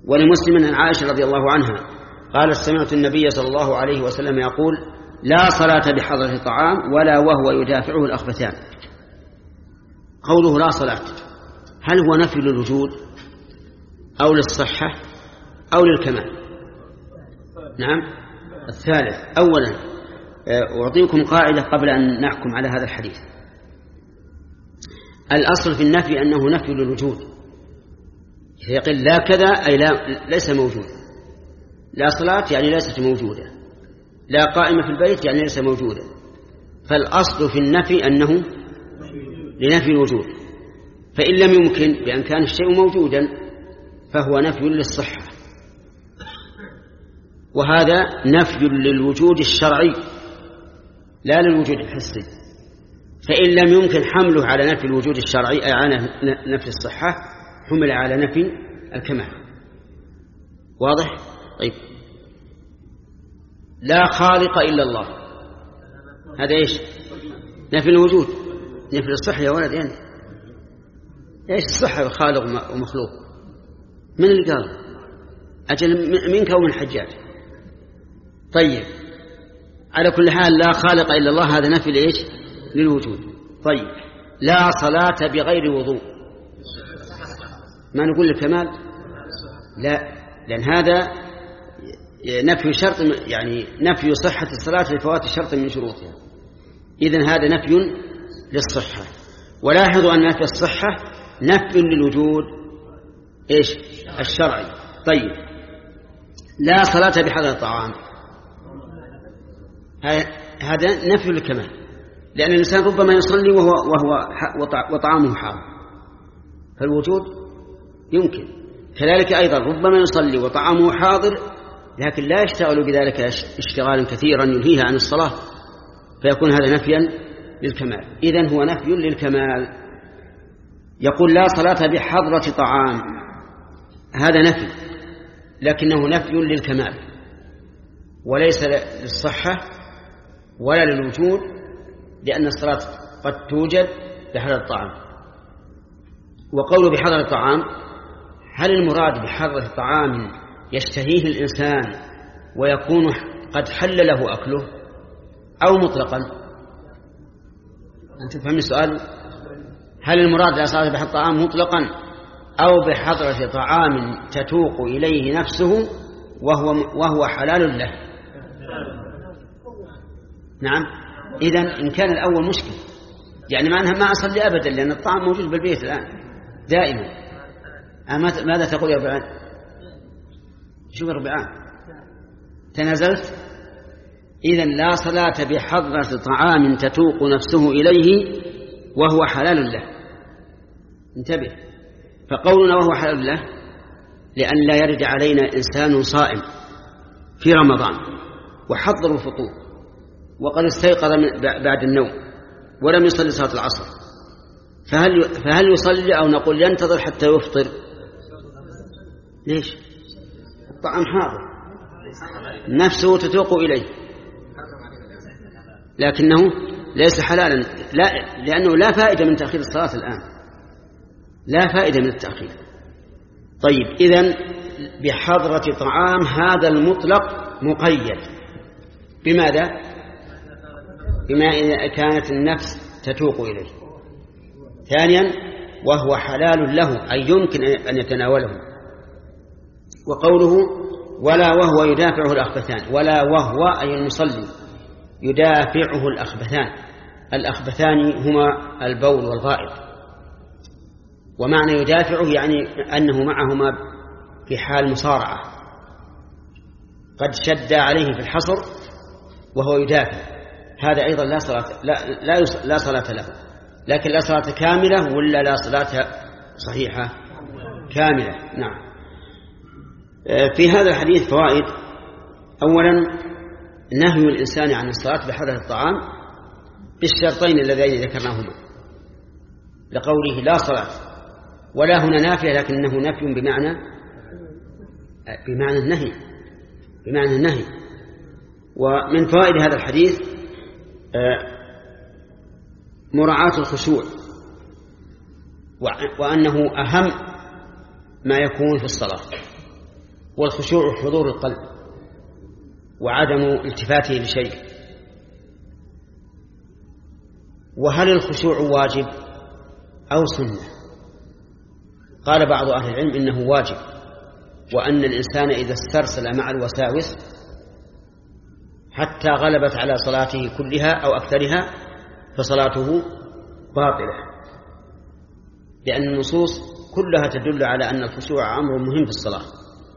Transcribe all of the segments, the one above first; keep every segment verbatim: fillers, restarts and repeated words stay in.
ولمسلم عن عائشة رضي الله عنها قالت سمعت النبي صلى الله عليه وسلم يقول لا صلاة بحضرة طعام ولا وهو يدافعه الأخبثان. قوله لا صلاة هل هو نفي للوجود أو للصحة أو للكمال؟ نعم الثالث. أولا أعطيكم قاعدة قبل أن نحكم على هذا الحديث. الأصل في النفي أنه نفي للوجود، يقول لا كذا أي لا ليس موجود، لا صلاة يعني ليست موجودة، لا قائمة في البيت يعني ليس موجودة. فالأصل في النفي أنه لنفي الوجود، فإن لم يمكن بأن كان الشيء موجودا فهو نفي للصحة، وهذا نفي للوجود الشرعي لا للوجود الحسي. فإن لم يمكن حمله على نفي الوجود الشرعي أي على نفي الصحة حمل على نفي الكمال. واضح؟ طيب لا خالق إلا الله هذا إيش؟ نفي الوجود، نفي الصحة يا ولد. يعني إيش الصحة خالق ومخلوق؟ من اللي قال؟ أجل منك ومن حجاج. طيب على كل حال لا خالق إلا الله هذا نفي لإيش؟ للوجود. طيب لا صلاة بغير وضوء ما نقول الكمال؟ لا، لأن هذا نفي شرط، يعني نفي صحة الصلاة لفوات شرط من شروطها، إذن هذا نفي للصحة. ولاحظوا أن نفي الصحة نفي للوجود إيش؟ الشرعي. طيب لا صلاة بحضرة الطعام هذا نفي للكمال، لأن الإنسان ربما يصلي وهو, وهو وطعامه حار، فالوجود يمكن. كذلك أيضا ربما يصلي وطعامه حاضر لكن لا يشتغل بذلك اشتغالا كثيرا يلهيه عن الصلاة، فيكون هذا نفيا للكمال. إذن هو نفي للكمال. يقول لا صلاة بحضرة طعام هذا نفي، لكنه نفي للكمال وليس للصحة ولا للوجود، لأن الصلاة قد توجد بحضرة الطعام. وقوله بحضرة الطعام هل المراد بحضرة طعام يشتهيه الإنسان ويكون قد حل له أكله أو مطلقا؟ أنت تفهم السؤال؟ هل المراد لا صلاة بحضرة الطعام مطلقا أو بحضرة طعام تتوق إليه نفسه وهو, وهو حلال له؟ نعم. إذن إن كان الأول مشكل، يعني معناها ما أصلي أبدا لأن الطعام موجود بالبيت الآن دائما. ماذا تقول يا ربعان؟ شوف ربعان تنازلت. إذن لا صلاة بحضرة طعام تتوق نفسه إليه وهو حلال له. انتبه، فقولنا وهو حلال له لأن لا يرد علينا إنسان صائم في رمضان وحضر الفطور وقد استيقظ بعد النوم ولم يصلي صلاة العصر، فهل فهل يصلي أو نقول ينتظر حتى يفطر؟ ليش؟ الطعام حاضر نفسه تتوق إليه لكنه ليس حلالا، لا، لأنه لا فائدة من تأخير الصلاة الآن، لا فائدة من التأخير. طيب إذن بحضرة طعام هذا المطلق مقيد بماذا؟ بما إذا كانت النفس تتوق إليه. ثانيا وهو حلال له أي يمكن أن يتناوله. وقوله ولا وهو يدافعه الأخبثان، ولا وهو أي المصلي يدافعه الأخبثان. الأخبثان هما البول والغائط، ومعنى يدافعه يعني أنه معهما في حال مصارعة، قد شد عليه في الحصر وهو يدافع، هذا أيضا لا صلاة لا لا, لا صلاة له. لكن لا صلاة كاملة ولا لا صلاة صحيحة؟ كاملة. نعم. في هذا الحديث فوائد. أولا نهي الإنسان عن الصلاة بحضرة الطعام بالشرطين اللذين ذكرناهما، لقوله لا صلاة، ولا هنا نافية لكنه نفي بمعنى بمعنى النهي بمعنى النهي. ومن فوائد هذا الحديث مراعاة الخشوع، وأنه أهم ما يكون في الصلاة، والخشوع حضور القلب وعدم التفاته لشيء. وهل الخشوع واجب أو سنة؟ قال بعض أهل العلم إنه واجب، وأن الإنسان إذا استرسل مع الوساوس حتى غلبت على صلاته كلها أو أكثرها فصلاته باطلة، لأن النصوص كلها تدل على أن الخشوع أمر مهم في الصلاة.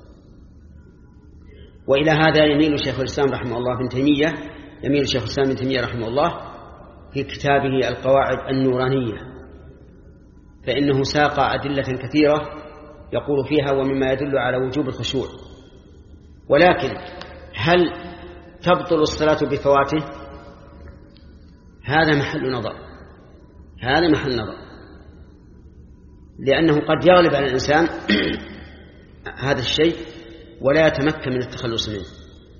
وإلى هذا يميل شيخ الإسلام رحمه الله بن تيمية يميل شيخ الإسلام بن تيمية رحمه الله في كتابه القواعد النورانية، فإنه ساق أدلة كثيرة يقول فيها ومما يدل على وجوب الخشوع. ولكن هل تبطل الصلاة بفواته؟ هذا محل نظر، هذا محل نظر، لأنه قد يغلب على الإنسان هذا الشيء ولا يتمكن من التخلص منه.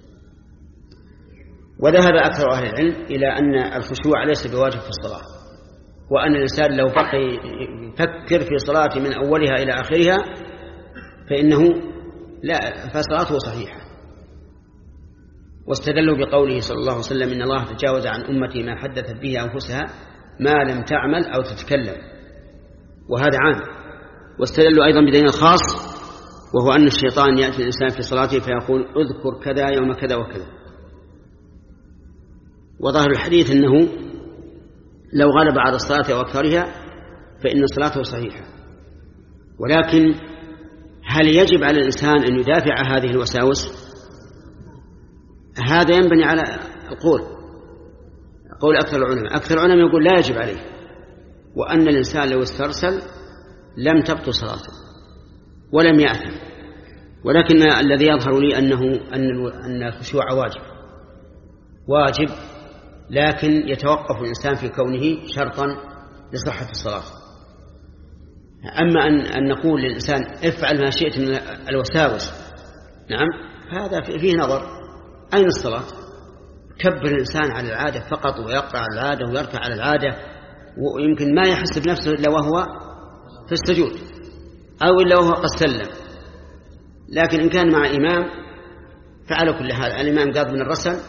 وذهب أكثر أهل العلم إلى أن الخشوع ليس بواجب في الصلاة، وأن الإنسان لو بقي يفكر في صلاة من أولها إلى آخرها فإنه لا فصلاته صحيحة. واستدلوا بقوله صلى الله عليه وسلم إن الله تجاوز عن أمتي ما حدثت به أنفسها ما لم تعمل أو تتكلم، وهذا عام. واستدلوا أيضا بدليل خاص وهو أن الشيطان يأتي الإنسان في صلاته فيقول اذكر كذا يوم كذا وكذا. وظاهر الحديث أنه لو غلب على الصلاة أو أكثرها فإن صلاته صحيحة. ولكن هل يجب على الإنسان أن يدافع هذه الوساوس؟ هذا ينبني على القول قول أكثر العلماء. أكثر العلماء يقول لا يجب عليه، وأن الإنسان لو استرسل لم تبطل صلاته ولم يأثم. ولكن الذي يظهر لي أنه أن الخشوع واجب واجب لكن يتوقف الإنسان في كونه شرطا لصحة الصلاة. أما أن, أن نقول للإنسان افعل ما شئت من الوساوس، نعم هذا فيه نظر. أين الصلاة؟ كبر الإنسان على العادة فقط ويقرأ على العادة ويركع على العادة، ويمكن ما يحس بنفسه إلا وهو في السجود أو إلا وهو قد سلم. لكن إن كان مع إمام فعل كل هذا. الإمام قاض من الرسل،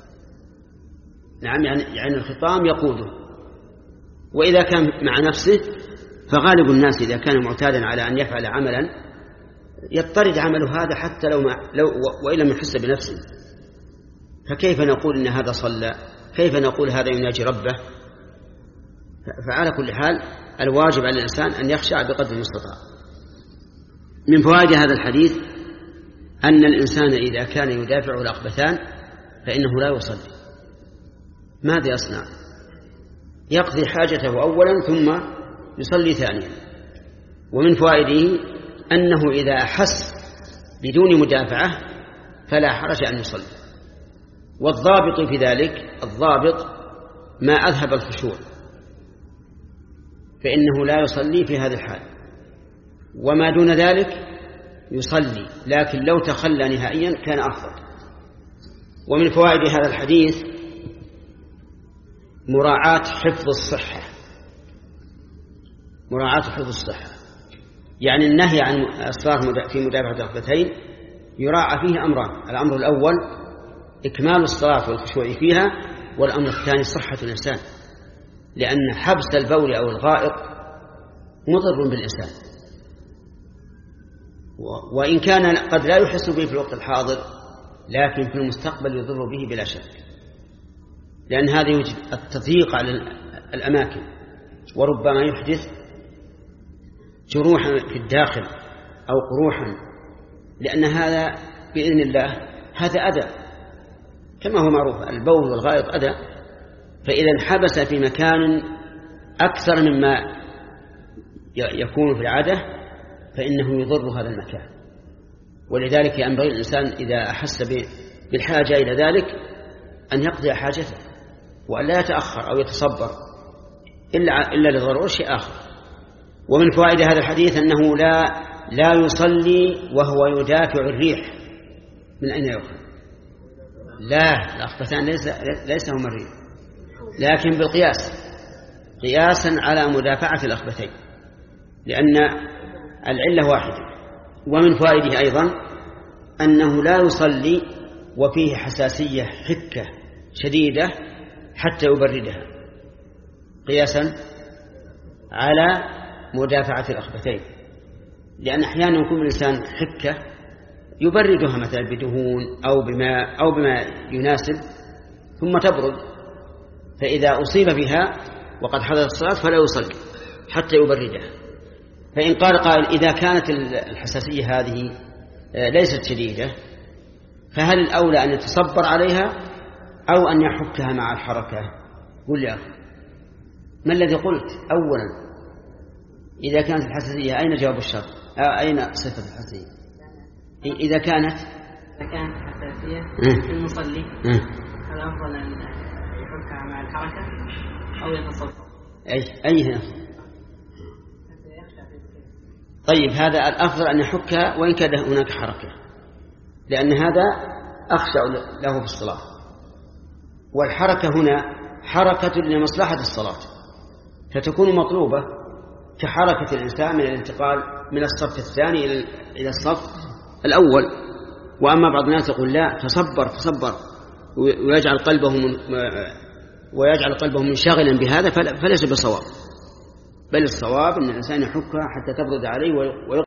نعم يعني, يعني الخطام يقوده. وإذا كان مع نفسه فغالب الناس إذا كان معتادا على أن يفعل عملا يضطرد عمله هذا حتى لو, لو وإن لم يحس بنفسه. فكيف نقول إن هذا صلى؟ كيف نقول هذا يناجي ربه؟ فعلى كل حال الواجب على الإنسان أن يخشع بقدر المستطاع. من فوائد هذا الحديث أن الإنسان إذا كان يدافعه الأخبثان فإنه لا يصلي. ماذا يصنع؟ يقضي حاجته أولا ثم يصلي ثانيا. ومن فوائده أنه إذا أحس بدون مدافعة فلا حرج أن يصلي. والضابط في ذلك الضابط ما أذهب الخشوع فإنه لا يصلي في هذا الحال، وما دون ذلك يصلي، لكن لو تخلى نهائيا كان أفضل. ومن فوائد هذا الحديث مراعاة حفظ الصحة مراعاة حفظ الصحة يعني النهي عن الصلاة في مدافعة الأخبثين يراعى فيه أمران: الأمر الأول إكمال الصلاة والخشوع فيها، والأمر الثاني صحة الإنسان، لأن حبس البول أو الغائط مضر بالإنسان، وإن كان قد لا يحس به في الوقت الحاضر لكن في المستقبل يضر به بلا شك، لأن هذا يوجد التضييق على الأماكن وربما يحدث جروحا في الداخل أو قروحا، لأن هذا بإذن الله هذا أذى كما هو معروف، البول والغائط أذى، فإذا انحبس في مكان أكثر مما يكون في العادة فإنه يضر هذا المكان. ولذلك ينبغي الإنسان إذا أحس بالحاجة إلى ذلك أن يقضي حاجته وأن لا يتأخر أو يتصبر إلا, إلا لضرورة شيء آخر. ومن فوائد هذا الحديث أنه لا, لا يصلي وهو يدافع الريح. من أين يؤخذ؟ لا، الأخبثان ليس, ليس هم الريح، لكن بالقياس، قياسا على مدافعة الأخبثين، لأن العلة واحدة. ومن فوائده أيضا أنه لا يصلي وفيه حساسية حكة شديدة حتى يبردها، قياسا على مدافعة الأخبثين، لأن أحيانا يكون الإنسان حكة يبردها مثلا بدهون أو بماء أو بما يناسب ثم تبرد، فإذا أصيب بها وقد حضر الصلاة فلا يصلي حتى يبردها. فإن قال قائل إذا كانت الحساسية هذه ليست شديدة فهل الأولى أن يتصبر عليها أو أن يحكها مع الحركة؟ قل يا أخي ما الذي قلت أولا؟ إذا كانت الحساسية أين جواب الشرط؟ أين صفة الحساسية؟ إذا كانت إذا كانت الحساسية في المصلي الأفضل أن يحكها مع الحركة أو يتصبر. أي أي أفضل؟ طيب هذا الأفضل أن يحكها وإن كان هناك حركة، لأن هذا أخشع له في الصلاة، والحركة هنا حركة لمصلحة الصلاة فتكون مطلوبة كحركة الإنسان من الانتقال من الصف الثاني إلى الصف الأول. وأما بعض الناس يقول لا تصبر تصبر ويجعل قلبه من ويجعل قلبه منشغلا بهذا، فليس بصواب، بل الصواب أن الإنسان يحكها حتى تبرد عليه